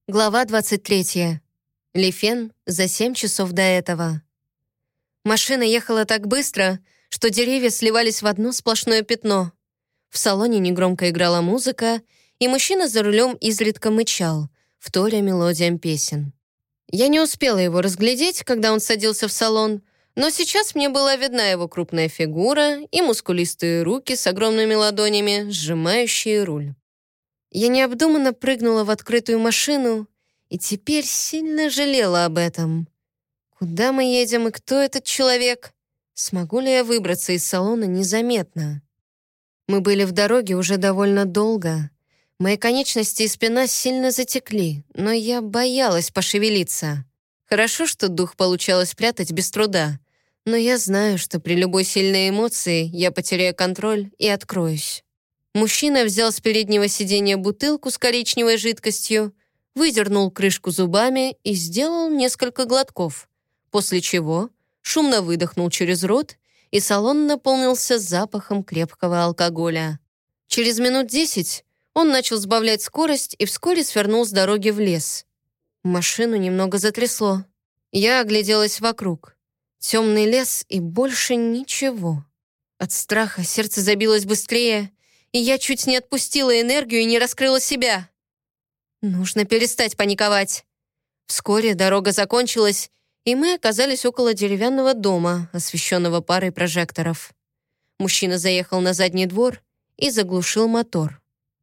Глава 23. Лифен за 7 часов до этого. Машина ехала так быстро, что деревья сливались в одно сплошное пятно. В салоне негромко играла музыка, и мужчина за рулем изредка мычал, вторя мелодиям песен. Я не успела его разглядеть, когда он садился в салон, но сейчас мне была видна его крупная фигура и мускулистые руки с огромными ладонями, сжимающие руль. Я необдуманно прыгнула в открытую машину и теперь сильно жалела об этом. Куда мы едем и кто этот человек? Смогу ли я выбраться из салона незаметно? Мы были в дороге уже довольно долго. Мои конечности и спина сильно затекли, но я боялась пошевелиться. Хорошо, что дух получалось прятать без труда, но я знаю, что при любой сильной эмоции я потеряю контроль и откроюсь. Мужчина взял с переднего сиденья бутылку с коричневой жидкостью, выдернул крышку зубами и сделал несколько глотков, после чего шумно выдохнул через рот, и салон наполнился запахом крепкого алкоголя. Через минут 10 он начал сбавлять скорость и вскоре свернул с дороги в лес. Машину немного затрясло. Я огляделась вокруг. Темный лес и больше ничего. От страха сердце забилось быстрее, и я чуть не отпустила энергию и не раскрыла себя. Нужно перестать паниковать. Вскоре дорога закончилась, и мы оказались около деревянного дома, освещенного парой прожекторов. Мужчина заехал на задний двор и заглушил мотор.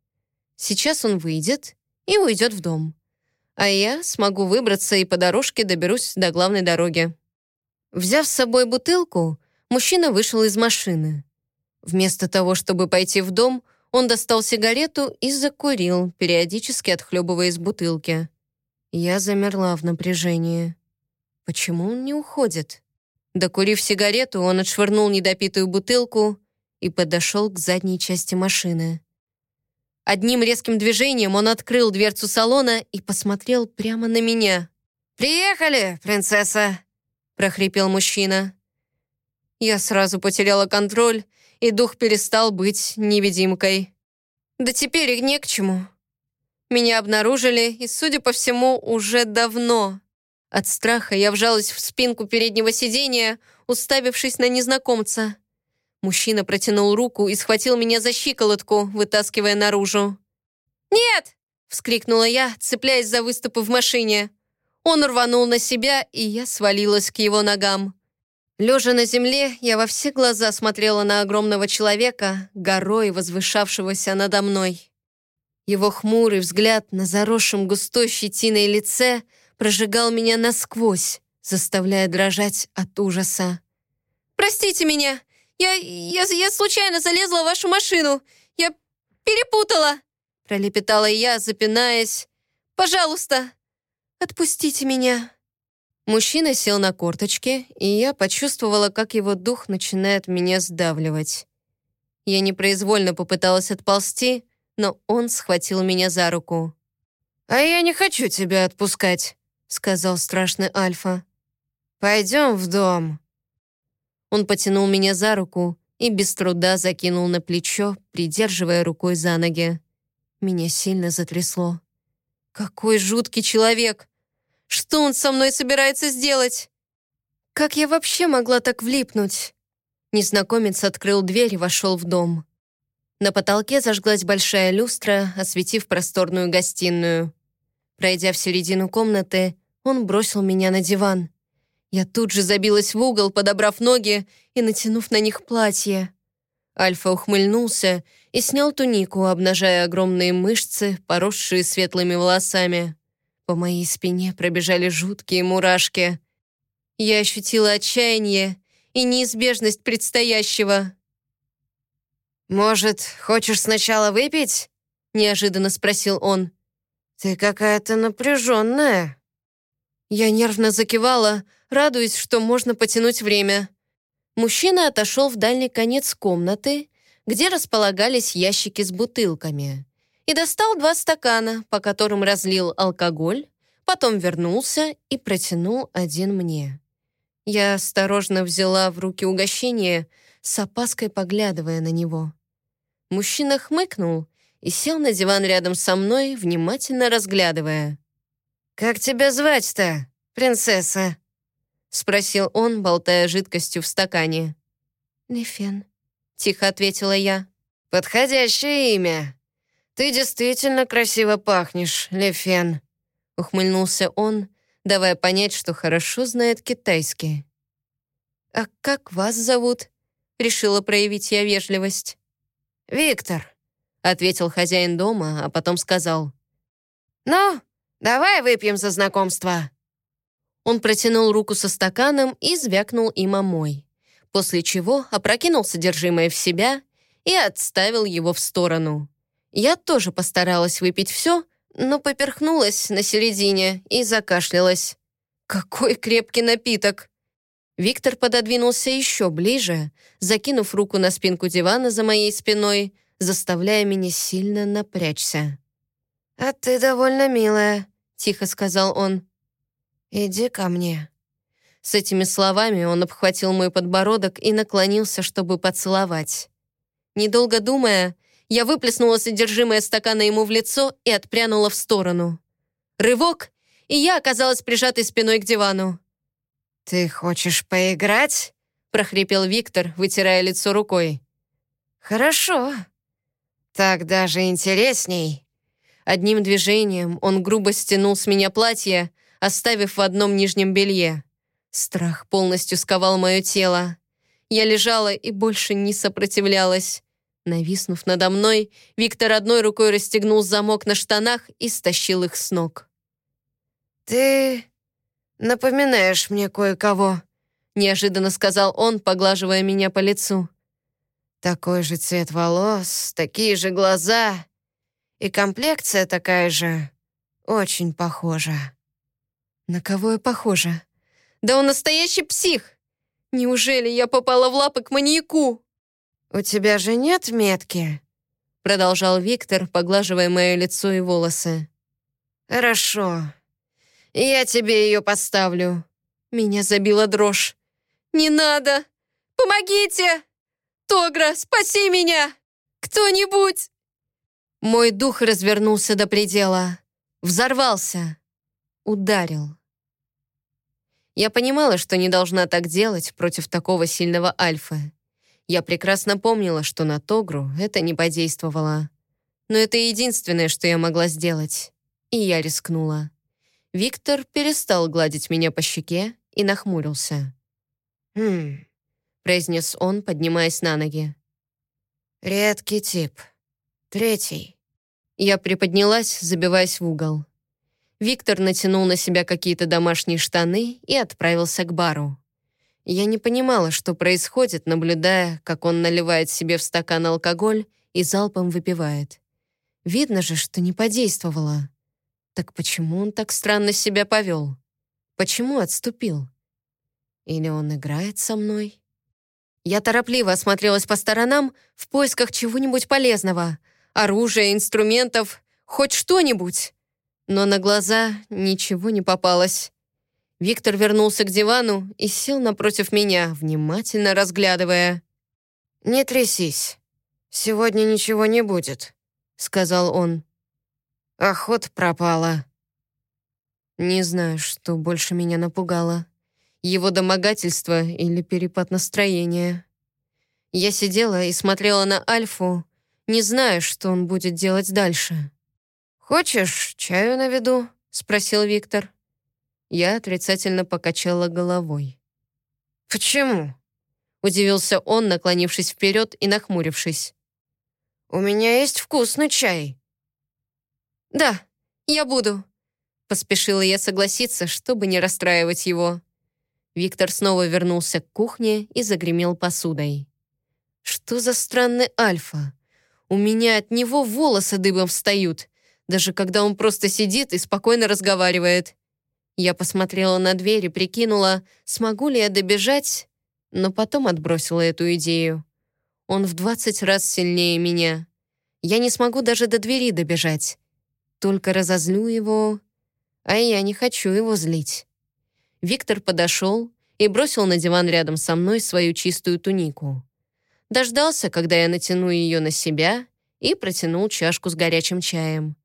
Сейчас он выйдет и уйдет в дом, а я смогу выбраться и по дорожке доберусь до главной дороги. Взяв с собой бутылку, мужчина вышел из машины. Вместо того, чтобы пойти в дом, он достал сигарету и закурил, периодически отхлебывая из бутылки. Я замерла в напряжении. Почему он не уходит? Докурив сигарету, он отшвырнул недопитую бутылку и подошел к задней части машины. Одним резким движением он открыл дверцу салона и посмотрел прямо на меня. «Приехали, принцесса!» — прохрипел мужчина. Я сразу потеряла контроль, и дух перестал быть невидимкой. Да теперь и не к чему. Меня обнаружили, и, судя по всему, уже давно. От страха я вжалась в спинку переднего сиденья, уставившись на незнакомца. Мужчина протянул руку и схватил меня за щиколотку, вытаскивая наружу. «Нет!» — вскрикнула я, цепляясь за выступы в машине. Он рванул на себя, и я свалилась к его ногам. Лежа на земле, я во все глаза смотрела на огромного человека, горой возвышавшегося надо мной. Его хмурый взгляд на заросшем густой щетиной лице прожигал меня насквозь, заставляя дрожать от ужаса. «Простите меня! Я случайно залезла в вашу машину! Я перепутала!» пролепетала я, запинаясь. «Пожалуйста, отпустите меня!» Мужчина сел на корточки, и я почувствовала, как его дух начинает меня сдавливать. Я непроизвольно попыталась отползти, но он схватил меня за руку. «А я не хочу тебя отпускать», — сказал страшный Альфа. «Пойдем в дом». Он потянул меня за руку и без труда закинул на плечо, придерживая рукой за ноги. Меня сильно затрясло. «Какой жуткий человек! Что он со мной собирается сделать? Как я вообще могла так влипнуть?» Незнакомец открыл дверь и вошел в дом. На потолке зажглась большая люстра, осветив просторную гостиную. Пройдя в середину комнаты, он бросил меня на диван. Я тут же забилась в угол, подобрав ноги и натянув на них платье. Альфа ухмыльнулся и снял тунику, обнажая огромные мышцы, поросшие светлыми волосами. По моей спине пробежали жуткие мурашки. Я ощутила отчаяние и неизбежность предстоящего. «Может, хочешь сначала выпить?» — неожиданно спросил он. «Ты какая-то напряженная». Я нервно закивала, радуясь, что можно потянуть время. Мужчина отошел в дальний конец комнаты, где располагались ящики с бутылками, и достал 2 стакана, по которым разлил алкоголь, потом вернулся и протянул один мне. Я осторожно взяла в руки угощение, с опаской поглядывая на него. Мужчина хмыкнул и сел на диван рядом со мной, внимательно разглядывая. «Как тебя звать-то, принцесса?» — спросил он, болтая жидкостью в стакане. «Лефен», — тихо ответила я. «Подходящее имя. Ты действительно красиво пахнешь, Лефен», — ухмыльнулся он, давая понять, что хорошо знает китайский. «А как вас зовут?» — решила проявить я вежливость. «Виктор», — ответил хозяин дома, а потом сказал. «Ну, давай выпьем за знакомство». Он протянул руку со стаканом и звякнул им о мой, после чего опрокинул содержимое в себя и отставил его в сторону. Я тоже постаралась выпить все, но поперхнулась на середине и закашлялась. Какой крепкий напиток! Виктор пододвинулся еще ближе, закинув руку на спинку дивана за моей спиной, заставляя меня сильно напрячься. «А ты довольно милая», — тихо сказал он. «Иди ко мне». С этими словами он обхватил мой подбородок и наклонился, чтобы поцеловать. Недолго думая, я выплеснула содержимое стакана ему в лицо и отпрянула в сторону. Рывок, и я оказалась прижатой спиной к дивану. «Ты хочешь поиграть?» — прохрипел Виктор, вытирая лицо рукой. «Хорошо. Так даже интересней». Одним движением он грубо стянул с меня платье, оставив в одном нижнем белье. Страх полностью сковал мое тело. Я лежала и больше не сопротивлялась. Нависнув надо мной, Виктор одной рукой расстегнул замок на штанах и стащил их с ног. «Ты напоминаешь мне кое-кого», — неожиданно сказал он, поглаживая меня по лицу. «Такой же цвет волос, такие же глаза, и комплекция такая же, очень похожа». «На кого я похожа? Да он настоящий псих! Неужели я попала в лапы к маньяку?» «У тебя же нет метки?» — продолжал Виктор, поглаживая мое лицо и волосы. «Хорошо. Я тебе ее поставлю». Меня забила дрожь. «Не надо! Помогите! Тогра, спаси меня! Кто-нибудь!» Мой дух развернулся до предела. Взорвался. Ударил. Я понимала, что не должна так делать против такого сильного альфа. Я прекрасно помнила, что на Тогру это не подействовало. Но это единственное, что я могла сделать. И я рискнула. Виктор перестал гладить меня по щеке и нахмурился. произнес он, поднимаясь на ноги. «Редкий тип. Третий». Я приподнялась, забиваясь в угол. Виктор натянул на себя какие-то домашние штаны и отправился к бару. Я не понимала, что происходит, наблюдая, как он наливает себе в стакан алкоголь и залпом выпивает. Видно же, что не подействовало. Так почему он так странно себя повел? Почему отступил? Или он играет со мной? Я торопливо осмотрелась по сторонам в поисках чего-нибудь полезного. Оружия, инструментов, хоть что-нибудь. Но на глаза ничего не попалось. Виктор вернулся к дивану и сел напротив меня, внимательно разглядывая. «Не трясись. Сегодня ничего не будет», — сказал он. «Охота пропала». Не знаю, что больше меня напугало. Его домогательство или перепад настроения. Я сидела и смотрела на Альфу, не зная, что он будет делать дальше. «Хочешь, чаю наведу?» — спросил Виктор. Я отрицательно покачала головой. «Почему?» — удивился он, наклонившись вперед и нахмурившись. «У меня есть вкусный чай». «Да, я буду», — поспешила я согласиться, чтобы не расстраивать его. Виктор снова вернулся к кухне и загремел посудой. «Что за странный Альфа? У меня от него волосы дыбом встают, даже когда он просто сидит и спокойно разговаривает». Я посмотрела на дверь и прикинула, смогу ли я добежать, но потом отбросила эту идею. Он в 20 раз сильнее меня. Я не смогу даже до двери добежать. Только разозлю его, а я не хочу его злить. Виктор подошел и бросил на диван рядом со мной свою чистую тунику. Дождался, когда я натяну ее на себя, и протянул чашку с горячим чаем.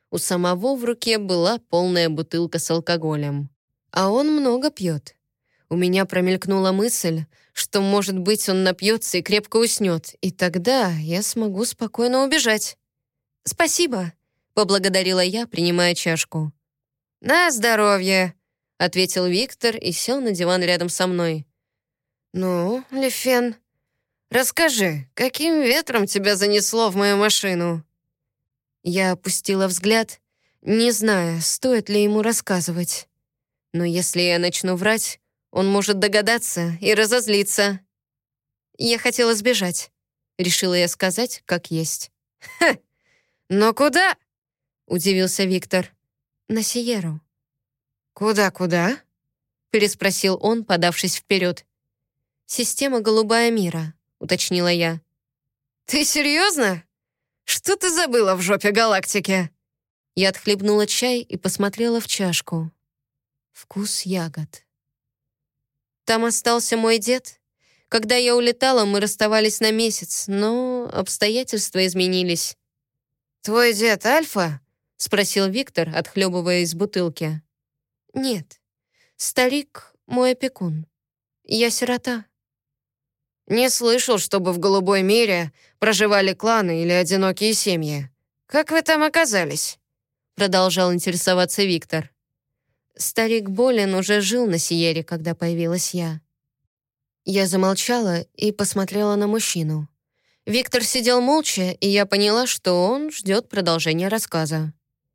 У самого в руке была полная бутылка с алкоголем. А он много пьет. У меня промелькнула мысль, что, может быть, он напьется и крепко уснет, и тогда я смогу спокойно убежать. «Спасибо», — поблагодарила я, принимая чашку. «На здоровье», — ответил Виктор и сел на диван рядом со мной. «Ну, Лефен, расскажи, каким ветром тебя занесло в мою машину?» Я опустила взгляд, не зная, стоит ли ему рассказывать. Но если я начну врать, он может догадаться и разозлиться. Я хотела сбежать, решила я сказать, как есть. «Ха! Но куда?» — удивился Виктор. «На Сиерру». «Куда-куда?» — переспросил он, подавшись вперед. «Система «Голубая мира», — уточнила я. «Ты серьезно? Что ты забыла в жопе галактики?» Я отхлебнула чай и посмотрела в чашку. Вкус ягод. Там остался мой дед. Когда я улетала, мы расставались на месяц, но обстоятельства изменились. «Твой дед Альфа?» — спросил Виктор, отхлебывая из бутылки. «Нет, старик — мой опекун. Я сирота». «Не слышал, чтобы в голубой мире проживали кланы или одинокие семьи. Как вы там оказались?» Продолжал интересоваться Виктор. Старик болен, уже жил на Сиере, когда появилась я. Я замолчала и посмотрела на мужчину. Виктор сидел молча, и я поняла, что он ждет продолжения рассказа.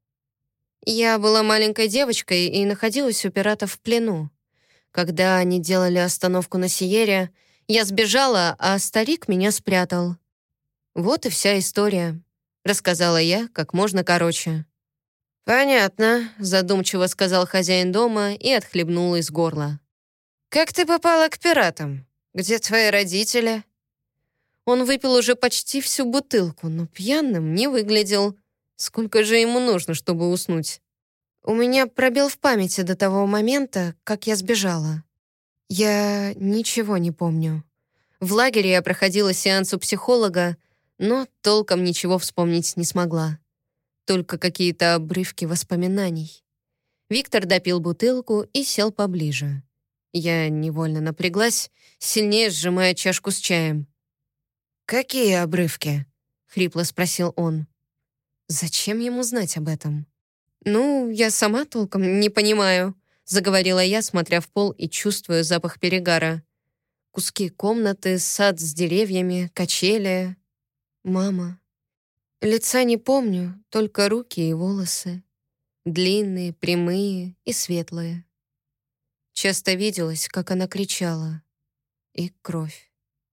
Я была маленькой девочкой и находилась у пиратов в плену. Когда они делали остановку на Сиере, я сбежала, а старик меня спрятал. Вот и вся история, рассказала я как можно короче. «Понятно», — задумчиво сказал хозяин дома и отхлебнул из горла. «Как ты попала к пиратам? Где твои родители?» Он выпил уже почти всю бутылку, но пьяным не выглядел. Сколько же ему нужно, чтобы уснуть? У меня пробел в памяти до того момента, как я сбежала. Я ничего не помню. В лагере я проходила сеанс у психолога, но толком ничего вспомнить не смогла. Только какие-то обрывки воспоминаний. Виктор допил бутылку и сел поближе. Я невольно напряглась, сильнее сжимая чашку с чаем. «Какие обрывки?» — хрипло спросил он. «Зачем ему знать об этом?» «Ну, я сама толком не понимаю», — заговорила я, смотря в пол и чувствуя запах перегара. Куски комнаты, сад с деревьями, качели. Мама. Лица не помню, только руки и волосы. Длинные, прямые и светлые. Часто виделась, как она кричала. И кровь.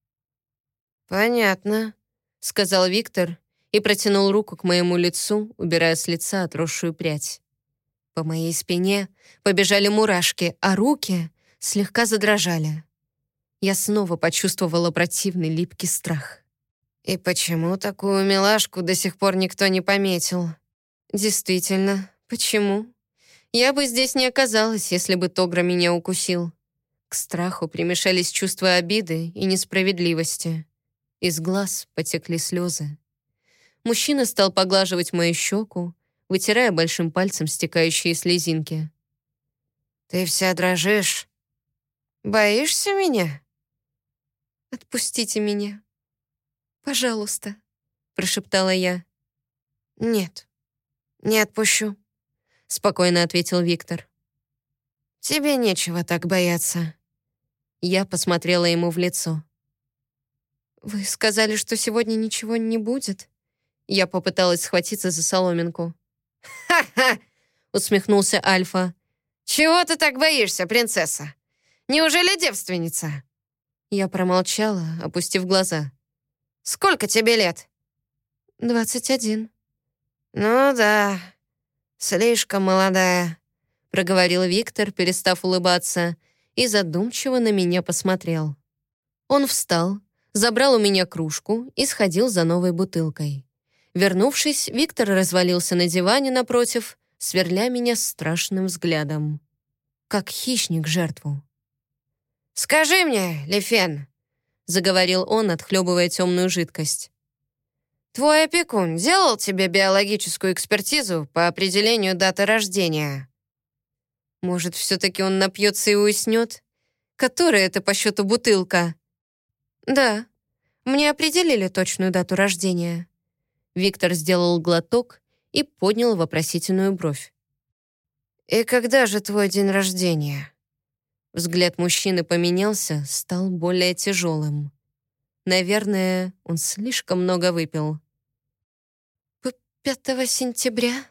«Понятно», — сказал Виктор и протянул руку к моему лицу, убирая с лица отросшую прядь. По моей спине побежали мурашки, а руки слегка задрожали. Я снова почувствовала противный липкий страх. И почему такую милашку до сих пор никто не пометил? Действительно, почему? Я бы здесь не оказалась, если бы Тогра меня укусил. К страху примешались чувства обиды и несправедливости. Из глаз потекли слезы. Мужчина стал поглаживать мою щеку, вытирая большим пальцем стекающие слезинки. «Ты вся дрожишь. Боишься меня?» «Отпустите меня. Пожалуйста», — прошептала я. «Нет, не отпущу», — спокойно ответил Виктор. «Тебе нечего так бояться». Я посмотрела ему в лицо. «Вы сказали, что сегодня ничего не будет?» Я попыталась схватиться за соломинку. «Ха-ха!» — усмехнулся Альфа. «Чего ты так боишься, принцесса? Неужели девственница?» Я промолчала, опустив глаза. «Сколько тебе лет?» 21. «Ну да, слишком молодая», — проговорил Виктор, перестав улыбаться, и задумчиво на меня посмотрел. Он встал, забрал у меня кружку и сходил за новой бутылкой. Вернувшись, Виктор развалился на диване напротив, сверля меня страшным взглядом. Как хищник жертву. «Скажи мне, Лефен», — заговорил он, отхлебывая темную жидкость. Твой опекун делал тебе биологическую экспертизу по определению даты рождения? Может, все-таки он напьется и уснет? Которая это по счету бутылка? Да, мне определили точную дату рождения. Виктор сделал глоток и поднял вопросительную бровь. И когда же твой день рождения? Взгляд мужчины поменялся, стал более тяжелым. Наверное, он слишком много выпил. 5 сентября,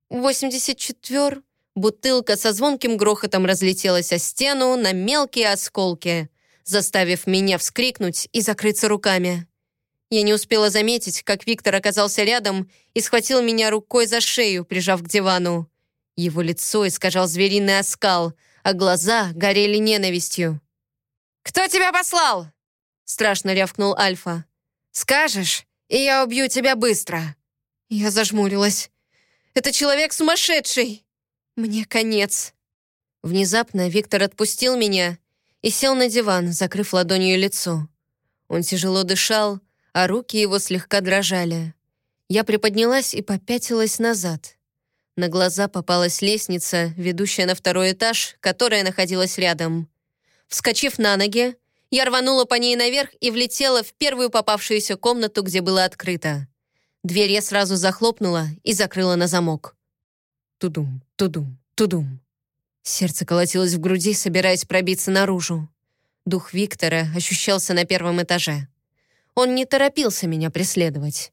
84. Бутылка со звонким грохотом разлетелась о стену на мелкие осколки, заставив меня вскрикнуть и закрыться руками. Я не успела заметить, как Виктор оказался рядом и схватил меня рукой за шею, прижав к дивану. Его лицо искажал звериный оскал, а глаза горели ненавистью. «Кто тебя послал?» — страшно рявкнул Альфа. «Скажешь, и я убью тебя быстро». Я зажмурилась. «Это человек сумасшедший! Мне конец!» Внезапно Виктор отпустил меня и сел на диван, закрыв ладонью лицо. Он тяжело дышал, а руки его слегка дрожали. Я приподнялась и попятилась назад. На глаза попалась лестница, ведущая на 2-й этаж, которая находилась рядом. Вскочив на ноги, я рванула по ней наверх и влетела в первую попавшуюся комнату, где было открыто. Дверь я сразу захлопнула и закрыла на замок. Тудум, тудум, тудум. Сердце колотилось в груди, собираясь пробиться наружу. Дух Виктора ощущался на 1-м этаже. Он не торопился меня преследовать.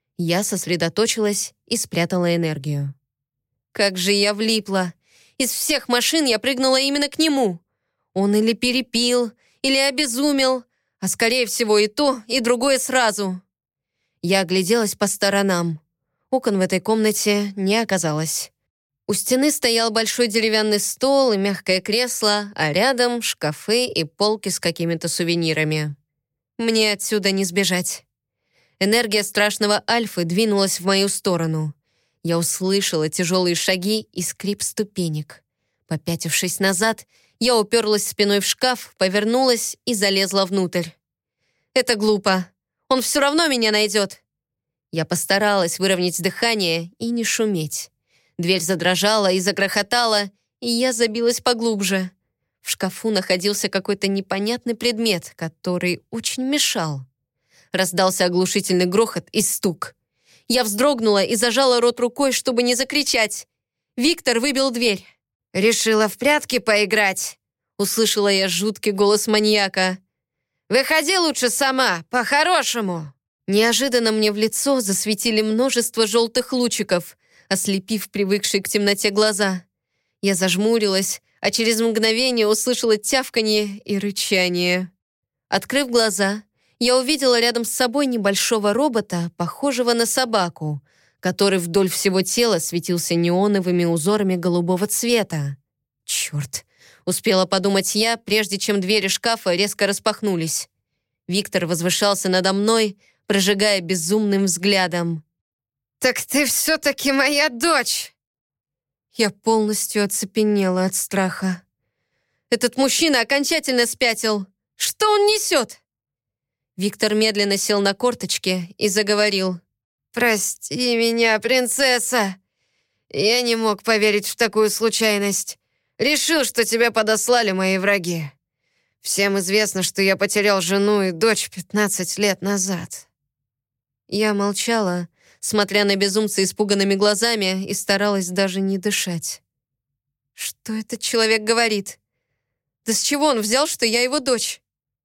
Я сосредоточилась и спрятала энергию. Как же я влипла! Из всех машин я прыгнула именно к нему. Он или перепил, или обезумел, а скорее всего и то, и другое сразу. Я огляделась по сторонам. Окон в этой комнате не оказалось. У стены стоял большой деревянный стол и мягкое кресло, а рядом шкафы и полки с какими-то сувенирами. Мне отсюда не сбежать. Энергия страшного Альфы двинулась в мою сторону. Я услышала тяжелые шаги и скрип ступенек. Попятившись назад, я уперлась спиной в шкаф, повернулась и залезла внутрь. Это глупо. Он все равно меня найдет. Я постаралась выровнять дыхание и не шуметь. Дверь задрожала и загрохотала, и я забилась поглубже. В шкафу находился какой-то непонятный предмет, который очень мешал. Раздался оглушительный грохот и стук. Я вздрогнула и зажала рот рукой, чтобы не закричать. Виктор выбил дверь. «Решила в прятки поиграть?» Услышала я жуткий голос маньяка. «Выходи лучше сама, по-хорошему!» Неожиданно мне в лицо засветили множество желтых лучиков, ослепив привыкшие к темноте глаза. Я зажмурилась, а через мгновение услышала тявканье и рычание. Открыв глаза, я увидела рядом с собой небольшого робота, похожего на собаку, который вдоль всего тела светился неоновыми узорами голубого цвета. «Черт!» — успела подумать я, прежде чем двери шкафа резко распахнулись. Виктор возвышался надо мной, прожигая безумным взглядом. «Так ты все-таки моя дочь!» Я полностью оцепенела от страха. Этот мужчина окончательно спятил. Что он несет? Виктор медленно сел на корточки и заговорил. «Прости меня, принцесса. Я не мог поверить в такую случайность. Решил, что тебя подослали мои враги. Всем известно, что я потерял жену и дочь 15 лет назад». Я молчала, смотря на безумца испуганными глазами, и старалась даже не дышать. Что этот человек говорит? Да с чего он взял, что я его дочь?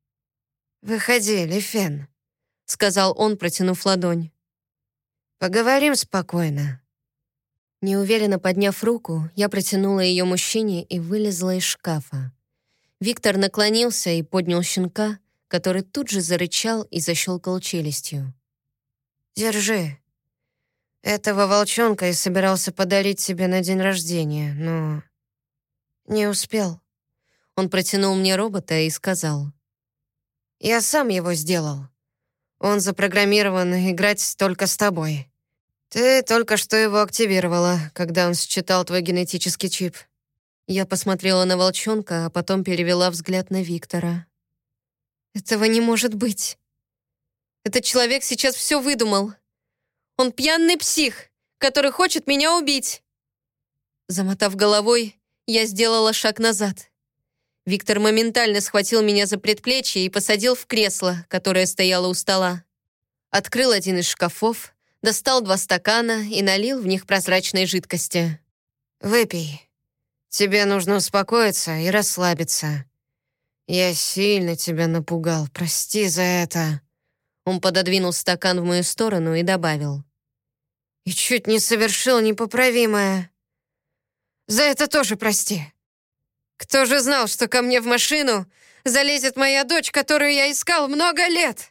«Выходи, Лифен», — сказал он, протянув ладонь. «Поговорим спокойно». Неуверенно подняв руку, я протянула ее мужчине и вылезла из шкафа. Виктор наклонился и поднял щенка, который тут же зарычал и защелкал челюстью. «Держи. Этого волчонка я собирался подарить тебе на день рождения, но не успел». Он протянул мне робота и сказал. «Я сам его сделал. Он запрограммирован играть только с тобой. Ты только что его активировала, когда он считал твой генетический чип». Я посмотрела на волчонка, а потом перевела взгляд на Виктора. «Этого не может быть. Этот человек сейчас все выдумал. Он пьяный псих, который хочет меня убить. Замотав головой, я сделала шаг назад. Виктор моментально схватил меня за предплечье и посадил в кресло, которое стояло у стола. Открыл один из шкафов, достал 2 стакана и налил в них прозрачной жидкости. «Выпей. Тебе нужно успокоиться и расслабиться. Я сильно тебя напугал, прости за это». Он пододвинул стакан в мою сторону и добавил. «И чуть не совершил непоправимое. За это тоже прости. Кто же знал, что ко мне в машину залезет моя дочь, которую я искал много лет?»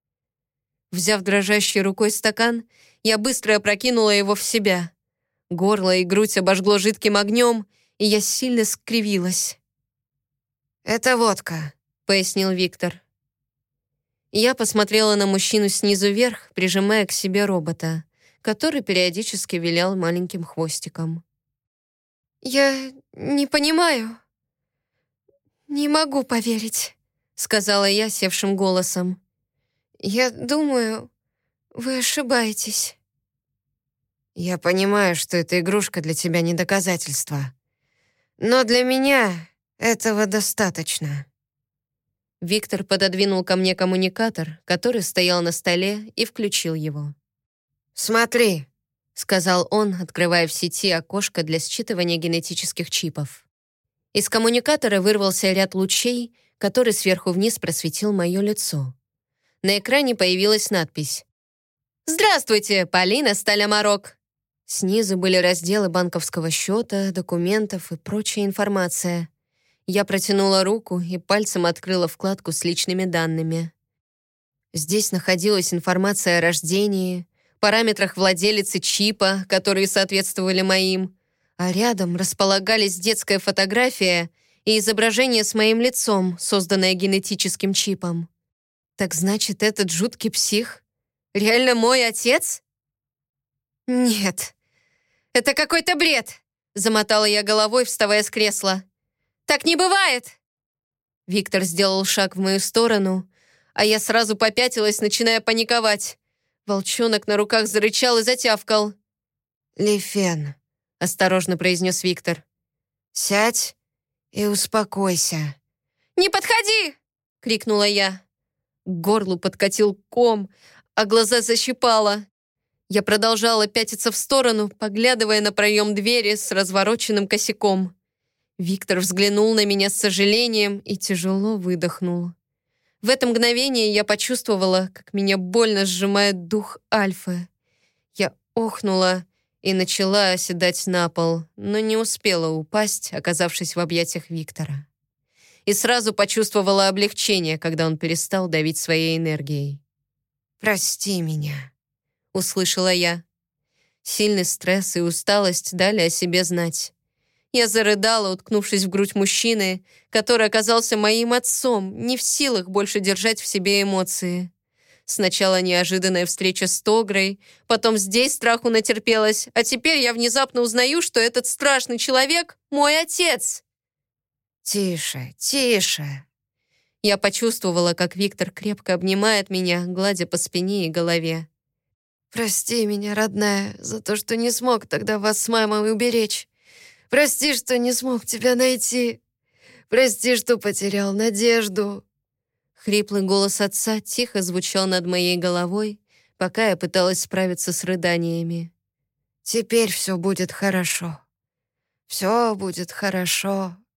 Взяв дрожащей рукой стакан, я быстро опрокинула его в себя. Горло и грудь обожгло жидким огнем, и я сильно скривилась. «Это водка», — пояснил Виктор. Я посмотрела на мужчину снизу вверх, прижимая к себе робота, который периодически вилял маленьким хвостиком. «Я не понимаю. Не могу поверить», — сказала я севшим голосом. «Я думаю, вы ошибаетесь». «Я понимаю, что эта игрушка для тебя не доказательство. Но для меня этого достаточно». Виктор пододвинул ко мне коммуникатор, который стоял на столе, и включил его. «Смотри», — сказал он, открывая в сети окошко для считывания генетических чипов. Из коммуникатора вырвался ряд лучей, который сверху вниз просветил мое лицо. На экране появилась надпись «Здравствуйте, Полина Сталямарок». Снизу были разделы банковского счета, документов и прочая информация. Я протянула руку и пальцем открыла вкладку с личными данными. Здесь находилась информация о рождении, параметрах владелицы чипа, которые соответствовали моим, а рядом располагались детская фотография и изображение с моим лицом, созданное генетическим чипом. Так значит, этот жуткий псих реально мой отец? Нет, это какой-то бред, замотала я головой, вставая с кресла. Так не бывает! Виктор сделал шаг в мою сторону, а я сразу попятилась, начиная паниковать. Волчонок на руках зарычал и затявкал. «Лифен», — осторожно произнес Виктор. «Сядь и успокойся». «Не подходи!» — крикнула я. К горлу подкатил ком, а глаза защипало. Я продолжала пятиться в сторону, поглядывая на проем двери с развороченным косяком. Виктор взглянул на меня с сожалением и тяжело выдохнул. В это мгновение я почувствовала, как меня больно сжимает дух Альфы. Я охнула и начала оседать на пол, но не успела упасть, оказавшись в объятиях Виктора. И сразу почувствовала облегчение, когда он перестал давить своей энергией. «Прости меня», — услышала я. Сильный стресс и усталость дали о себе знать. Я зарыдала, уткнувшись в грудь мужчины, который оказался моим отцом, не в силах больше держать в себе эмоции. Сначала неожиданная встреча с Тогрой, потом здесь страху натерпелась, а теперь я внезапно узнаю, что этот страшный человек — мой отец. «Тише, тише». Я почувствовала, как Виктор крепко обнимает меня, гладя по спине и голове. «Прости меня, родная, за то, что не смог тогда вас с мамой уберечь. Прости, что не смог тебя найти. Прости, что потерял надежду». Хриплый голос отца тихо звучал над моей головой, пока я пыталась справиться с рыданиями. «Теперь все будет хорошо. Все будет хорошо.